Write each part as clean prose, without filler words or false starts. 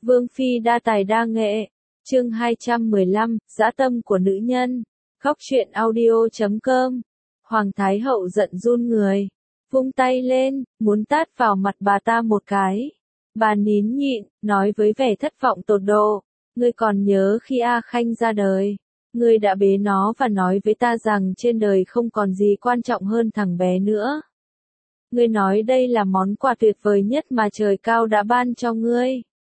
Vương phi đa tài đa nghệ. Chương 215, dã tâm của nữ nhân. Góc truyện audio.com. Hoàng thái hậu giận run người, vung tay lên, muốn tát vào mặt bà ta một cái. Bà nín nhịn, nói với vẻ thất vọng tột độ, ngươi còn nhớ khi A Khanh ra đời, ngươi đã bế nó và nói với ta rằng trên đời không còn gì quan trọng hơn thằng bé nữa. Ngươi nói đây là món quà tuyệt vời nhất mà trời cao đã ban cho ngươi.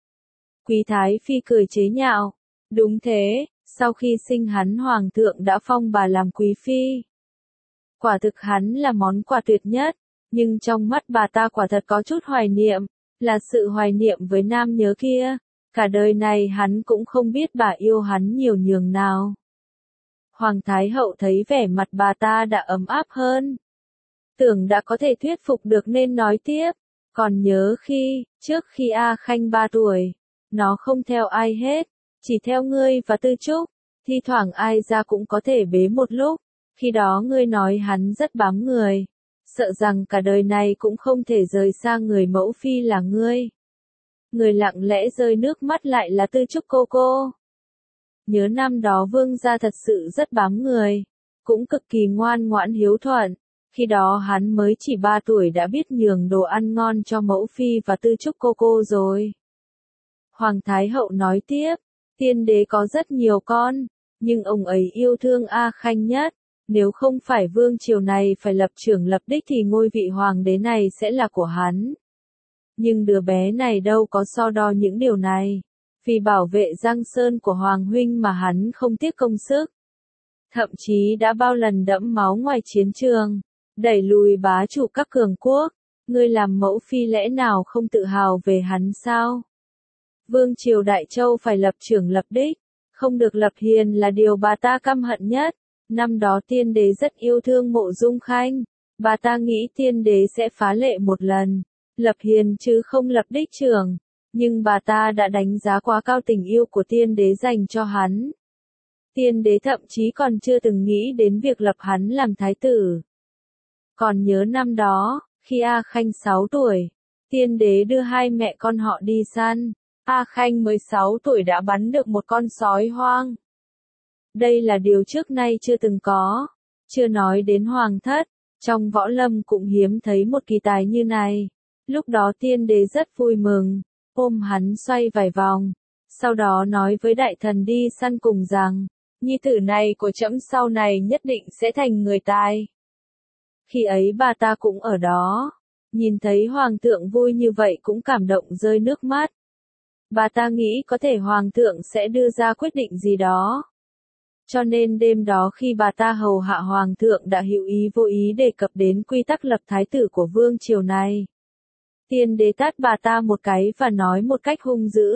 Quý thái phi cười chế nhạo, đúng thế, sau khi sinh hắn hoàng thượng đã phong bà làm quý phi. Quả thực hắn là món quà tuyệt nhất, nhưng trong mắt bà ta quả thật có chút hoài niệm, là sự hoài niệm với nam nhớ kia, cả đời này hắn cũng không biết bà yêu hắn nhiều nhường nào. Hoàng thái hậu thấy vẻ mặt bà ta đã ấm áp hơn, tưởng đã có thể thuyết phục được nên nói tiếp, còn nhớ trước khi A Khanh 3 tuổi, nó không theo ai hết, chỉ theo ngươi và Tư Trúc, thi thoảng ai ra cũng có thể bế một lúc, khi đó ngươi nói hắn rất bám người, sợ rằng cả đời này cũng không thể rời xa người mẫu phi là ngươi. Người lặng lẽ rơi nước mắt lại là Tư Trúc cô. Nhớ năm đó vương gia thật sự rất bám người, cũng cực kỳ ngoan ngoãn hiếu thuận, khi đó hắn mới chỉ 3 tuổi đã biết nhường đồ ăn ngon cho mẫu phi và Tư Trúc cô rồi. Hoàng thái hậu nói tiếp, tiên đế có rất nhiều con, nhưng ông ấy yêu thương A Khanh nhất, nếu không phải vương triều này phải lập trưởng lập đích thì ngôi vị hoàng đế này sẽ là của hắn. Nhưng đứa bé này đâu có so đo những điều này, vì bảo vệ Giang Sơn của Hoàng huynh mà hắn không tiếc công sức. Thậm chí đã bao lần đẫm máu ngoài chiến trường, đẩy lùi bá chủ các cường quốc, ngươi làm mẫu phi lẽ nào không tự hào về hắn sao? Vương triều Đại Châu phải lập trưởng lập đích, không được lập hiền là điều bà ta căm hận nhất. Năm đó tiên đế rất yêu thương Mộ Dung Khanh, bà ta nghĩ tiên đế sẽ phá lệ một lần, lập hiền chứ không lập đích trưởng, nhưng bà ta đã đánh giá quá cao tình yêu của tiên đế dành cho hắn. Tiên đế thậm chí còn chưa từng nghĩ đến việc lập hắn làm thái tử. Còn nhớ năm đó, khi A Khanh 6 tuổi, tiên đế đưa hai mẹ con họ đi săn, A Khanh mới 6 tuổi đã bắn được một con sói hoang. Đây là điều trước nay chưa từng có, chưa nói đến hoàng thất, trong võ lâm cũng hiếm thấy một kỳ tài như này. Lúc đó tiên đế rất vui mừng, ôm hắn xoay vài vòng, sau đó nói với đại thần đi săn cùng rằng, nhi tử này của trẫm sau này nhất định sẽ thành người tài. Khi ấy bà ta cũng ở đó, nhìn thấy hoàng thượng vui như vậy cũng cảm động rơi nước mắt. Bà ta nghĩ có thể hoàng thượng sẽ đưa ra quyết định gì đó. Cho nên đêm đó khi bà ta hầu hạ hoàng thượng đã hữu ý vô ý đề cập đến quy tắc lập thái tử của vương triều này. Tiên đế tát bà ta một cái và nói một cách hung dữ.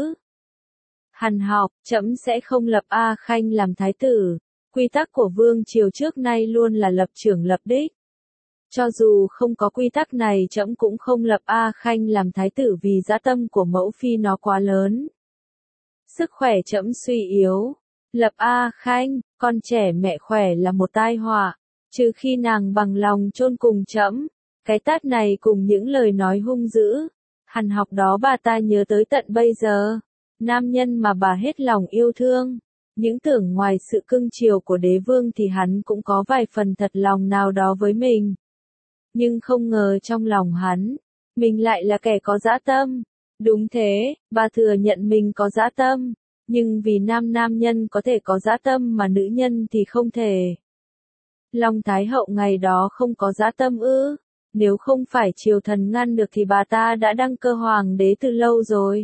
Hằn học, trẫm sẽ không lập A Khanh làm thái tử, quy tắc của vương triều trước nay luôn là lập trưởng lập đích. Cho dù không có quy tắc này trẫm cũng không lập A Khanh làm thái tử vì dã tâm của mẫu phi nó quá lớn. Sức khỏe trẫm suy yếu. Lập A Khanh, con trẻ mẹ khỏe là một tai họa, trừ khi nàng bằng lòng chôn cùng trẫm. Cái tát này cùng những lời nói hung dữ, hằn học đó bà ta nhớ tới tận bây giờ. Nam nhân mà bà hết lòng yêu thương, những tưởng ngoài sự cưng chiều của đế vương thì hắn cũng có vài phần thật lòng nào đó với mình. Nhưng không ngờ trong lòng hắn, mình lại là kẻ có dã tâm. Đúng thế, bà thừa nhận mình có dã tâm. Nhưng vì nam nhân có thể có dã tâm mà nữ nhân thì không thể. Long Thái hậu ngày đó không có dã tâm ư? Nếu không phải triều thần ngăn được thì bà ta đã đăng cơ hoàng đế từ lâu rồi.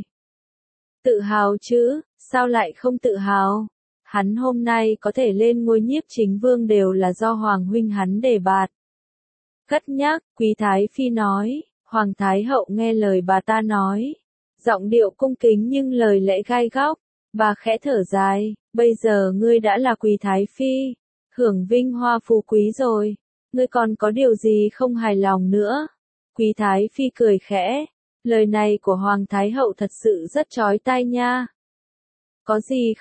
Tự hào chứ, sao lại không tự hào? Hắn hôm nay có thể lên ngôi nhiếp chính vương đều là do hoàng huynh hắn đề bạt. Cất nhắc, Quý thái phi nói, Hoàng thái hậu nghe lời bà ta nói. Giọng điệu cung kính nhưng lời lẽ gai góc. Bà khẽ thở dài, bây giờ ngươi đã là Quý thái phi, hưởng vinh hoa phú quý rồi, ngươi còn có điều gì không hài lòng nữa? Quý thái phi cười khẽ, lời này của Hoàng thái hậu thật sự rất chói tai nha. Có gì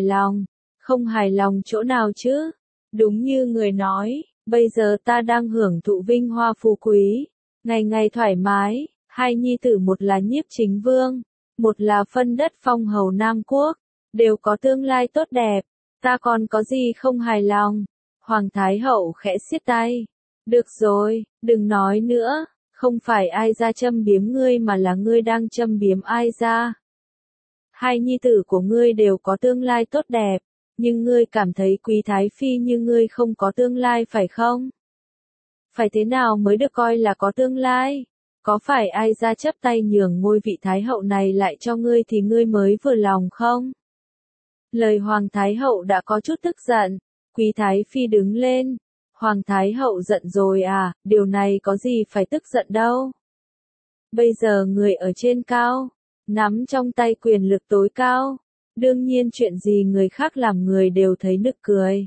không hài lòng chỗ nào chứ? Đúng như người nói, bây giờ ta đang hưởng thụ vinh hoa phú quý, ngày ngày thoải mái, hai nhi tử một là nhiếp chính vương, một là phân đất phong hầu Nam Quốc, đều có tương lai tốt đẹp, ta còn có gì không hài lòng. Hoàng Thái Hậu khẽ siết tay. Được rồi, đừng nói nữa, không phải ai ra châm biếm ngươi mà là ngươi đang châm biếm ai ra. Hai nhi tử của ngươi đều có tương lai tốt đẹp, nhưng ngươi cảm thấy Quý Thái Phi như ngươi không có tương lai phải không? Phải thế nào mới được coi là có tương lai? Có phải ai ra chấp tay nhường ngôi vị Thái Hậu này lại cho ngươi thì ngươi mới vừa lòng không? Lời Hoàng Thái Hậu đã có chút tức giận, Quý Thái Phi đứng lên. Hoàng Thái Hậu giận rồi à, điều này có gì phải tức giận đâu. Bây giờ người ở trên cao, nắm trong tay quyền lực tối cao, đương nhiên chuyện gì người khác làm người đều thấy nực cười.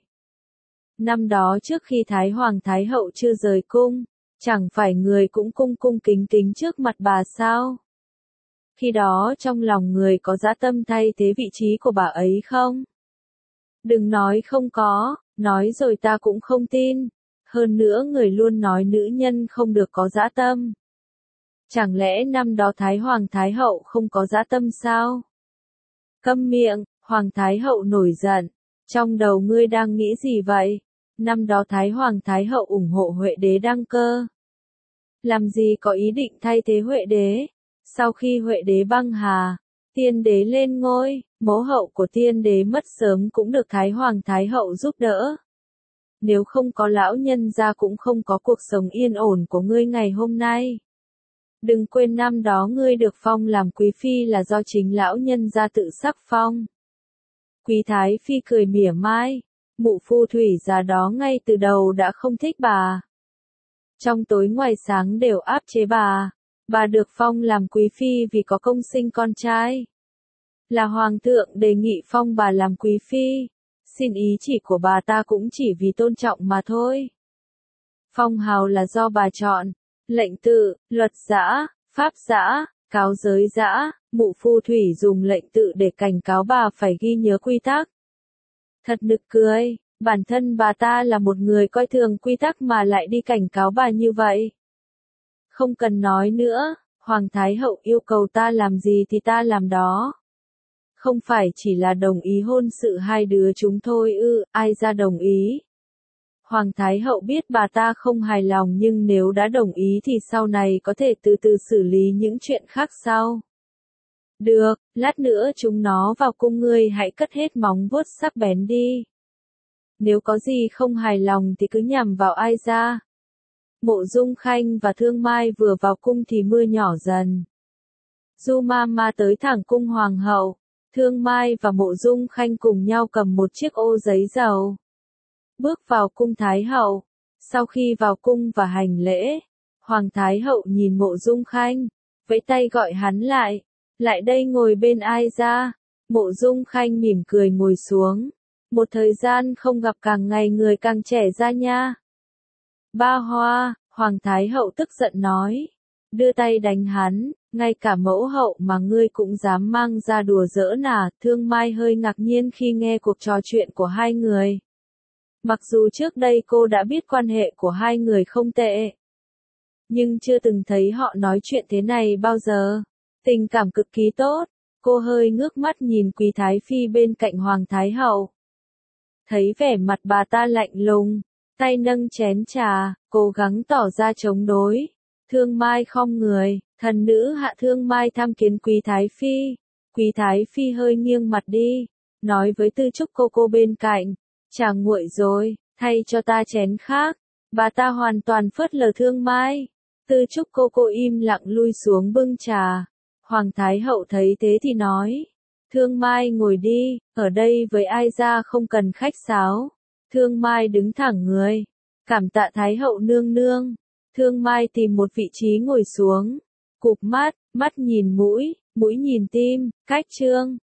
Năm đó trước khi Thái Hoàng Thái Hậu chưa rời cung, chẳng phải người cũng cung cung kính kính trước mặt bà sao? Khi đó trong lòng người có dã tâm thay thế vị trí của bà ấy không? Đừng nói không có, nói rồi ta cũng không tin. Hơn nữa người luôn nói nữ nhân không được có dã tâm. Chẳng lẽ năm đó Thái Hoàng Thái Hậu không có dã tâm sao? Câm miệng, Hoàng Thái Hậu nổi giận. Trong đầu ngươi đang nghĩ gì vậy? Năm đó Thái Hoàng Thái Hậu ủng hộ Huệ Đế đăng cơ. Làm gì có ý định thay thế Huệ Đế? Sau khi Huệ Đế băng hà, Tiên Đế lên ngôi, mẫu hậu của Tiên Đế mất sớm cũng được Thái Hoàng Thái Hậu giúp đỡ. Nếu không có lão nhân gia cũng không có cuộc sống yên ổn của ngươi ngày hôm nay. Đừng quên năm đó ngươi được phong làm quý phi là do chính lão nhân gia tự sắc phong. Quý Thái Phi cười mỉa mai, mụ phu thủy già đó ngay từ đầu đã không thích bà. Trong tối ngoài sáng đều áp chế bà được phong làm quý phi vì có công sinh con trai. Là hoàng thượng đề nghị phong bà làm quý phi. Xin ý chỉ của bà ta cũng chỉ vì tôn trọng mà thôi. Phong hào là do bà chọn, lệnh tự, luật giã, pháp giã, cáo giới giã, mụ phu thủy dùng lệnh tự để cảnh cáo bà phải ghi nhớ quy tắc. Thật nực cười, bản thân bà ta là một người coi thường quy tắc mà lại đi cảnh cáo bà như vậy. Không cần nói nữa, Hoàng Thái Hậu yêu cầu ta làm gì thì ta làm đó. Không phải chỉ là đồng ý hôn sự hai đứa chúng thôi ư, ai ra đồng ý. Hoàng Thái Hậu biết bà ta không hài lòng nhưng nếu đã đồng ý thì sau này có thể từ từ xử lý những chuyện khác sau. Được, lát nữa chúng nó vào cung ngươi hãy cất hết móng vuốt sắc bén đi. Nếu có gì không hài lòng thì cứ nhằm vào ai ra. Mộ Dung Khanh và Thương Mai vừa vào cung thì mưa nhỏ dần. Du Mama tới thẳng cung Hoàng hậu. Thương Mai và Mộ Dung Khanh cùng nhau cầm một chiếc ô giấy dầu. Bước vào cung Thái Hậu. Sau khi vào cung và hành lễ, Hoàng Thái Hậu nhìn Mộ Dung Khanh, vẫy tay gọi hắn lại. Lại đây ngồi bên ai ra. Mộ Dung Khanh mỉm cười ngồi xuống. Một thời gian không gặp càng ngày người càng trẻ ra nha. Ba Hoa, Hoàng Thái Hậu tức giận nói. Đưa tay đánh hắn, ngay cả mẫu hậu mà ngươi cũng dám mang ra đùa giỡn à. Thương Mai hơi ngạc nhiên khi nghe cuộc trò chuyện của hai người. Mặc dù trước đây cô đã biết quan hệ của hai người không tệ, nhưng chưa từng thấy họ nói chuyện thế này bao giờ. Tình cảm cực kỳ tốt, cô hơi ngước mắt nhìn Quý Thái Phi bên cạnh Hoàng Thái Hậu. Thấy vẻ mặt bà ta lạnh lùng, tay nâng chén trà, cố gắng tỏ ra chống đối. Thương Mai khom người, thần nữ hạ Thương Mai tham kiến Quý Thái Phi. Quý Thái Phi hơi nghiêng mặt đi, nói với Tư Trúc cô bên cạnh, trà nguội rồi, thay cho ta chén khác. Bà ta hoàn toàn phớt lờ Thương Mai. Tư Trúc cô im lặng lui xuống bưng trà. Hoàng Thái Hậu thấy thế thì nói, Thương Mai ngồi đi, ở đây với ai ra không cần khách sáo. Thương Mai đứng thẳng người, cảm tạ Thái Hậu nương nương. Thương Mai tìm một vị trí ngồi xuống, cụp mắt, mắt nhìn mũi, mũi nhìn tim, cách trương,